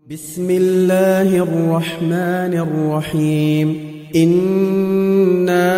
بسم الله الرحمن الرحيم. إنا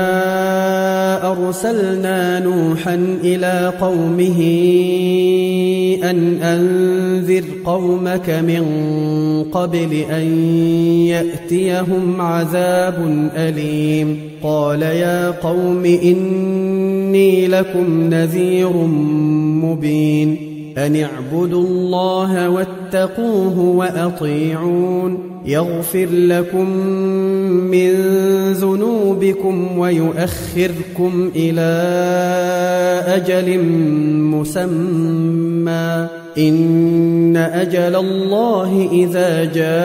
أرسلنا نوحا إلى قومه أن أنذر قومك من قبل أن يأتيهم عذاب أليم. قال يا قوم إني لكم نذير مبين. أن اعبدوا الله واتقوه وأطيعون. يغفر لكم من ذنوبكم ويؤخركم إلى أجل مسمى. إن أجل الله إذا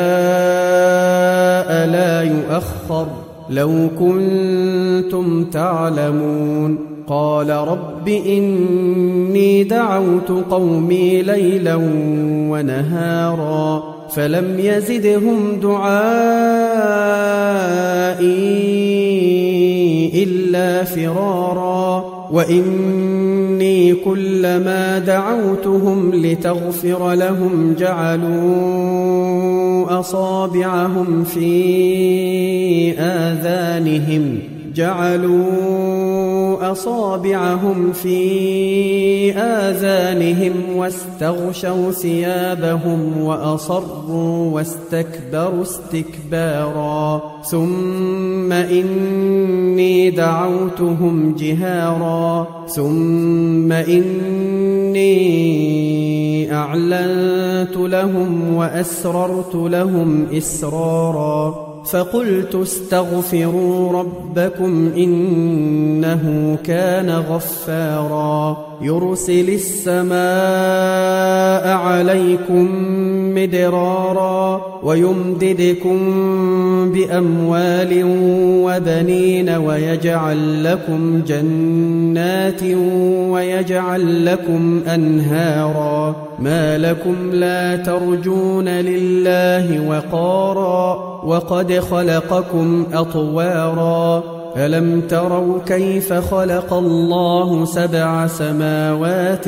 جاء لا يؤخر لو كنتم تعلمون. قال رب إني دعوت قومي ليلا ونهارا فلم يزدهم دعائي إلا فرارا. وإني كلما دعوتهم لتغفر لهم جعلوا أصابعهم في آذانهم واستغشوا ثيابهم وأصروا واستكبروا استكبارا. ثم إني دعوتهم جهارا ثم إني أعلنت لهم وأسررت لهم إسرارا. فقلت استغفروا ربكم إنه كان غفارا. يرسل السماء عليكم مدرارا ويمددكم بأموال وبنين ويجعل لكم جنات ويجعل لكم أنهارا. ما لكم لا ترجون لله وقارا وقد خلقكم أطوارا. ألم تروا كيف خلق الله 7 سماوات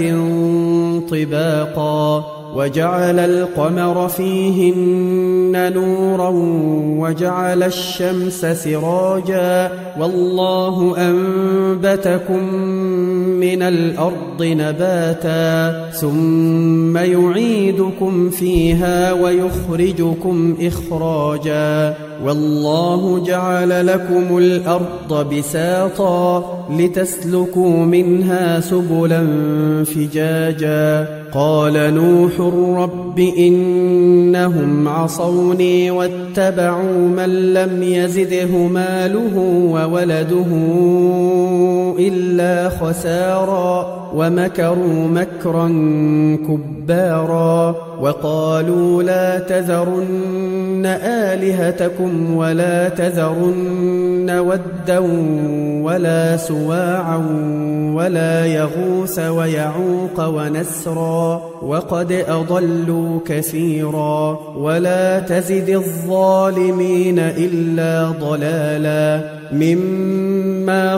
طباقا وجعل القمر فيهن نورا وجعل الشمس سراجا والله أنبتكم من الأرض نباتا ثم يعيدكم فيها ويخرجكم إخراجا. والله جعل لكم الأرض بساطا لتسلكوا منها سبلا فجاجا. قال نوح رب إنهم عصوني واتبعوا من لم يزده ماله وولده إلا خسارا ومكروا مكرا كبارا. وقالوا لا تذرن آلهتكم ولا تذرن ودا ولا سواعا ولا يغوث ويعوق ونسرا وقد أضلوا كثيرا. ولا تزد الظالمين إلا ضلالا. مما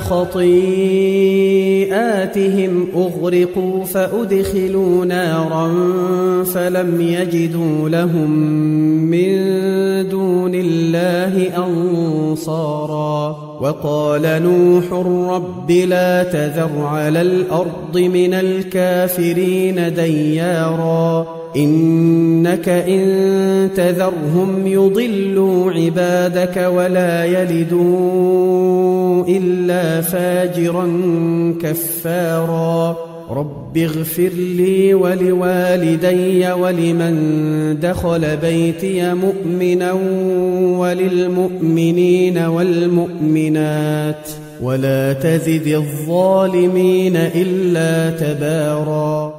خطيئاتهم أغرقوا فأدخلوا نارا فلم يجدوا لهم من دون الله أنصارا. وقال نوح رب لا تذر على الأرض من الكافرين ديارا إنك إن تذرهم يضلوا عبادك ولا يلدوا إلا فاجرا كفارا. رب اغفر لي ولوالدي ولمن دخل بيتي مؤمنا وللمؤمنين والمؤمنات ولا تزد الظالمين إلا تبارا.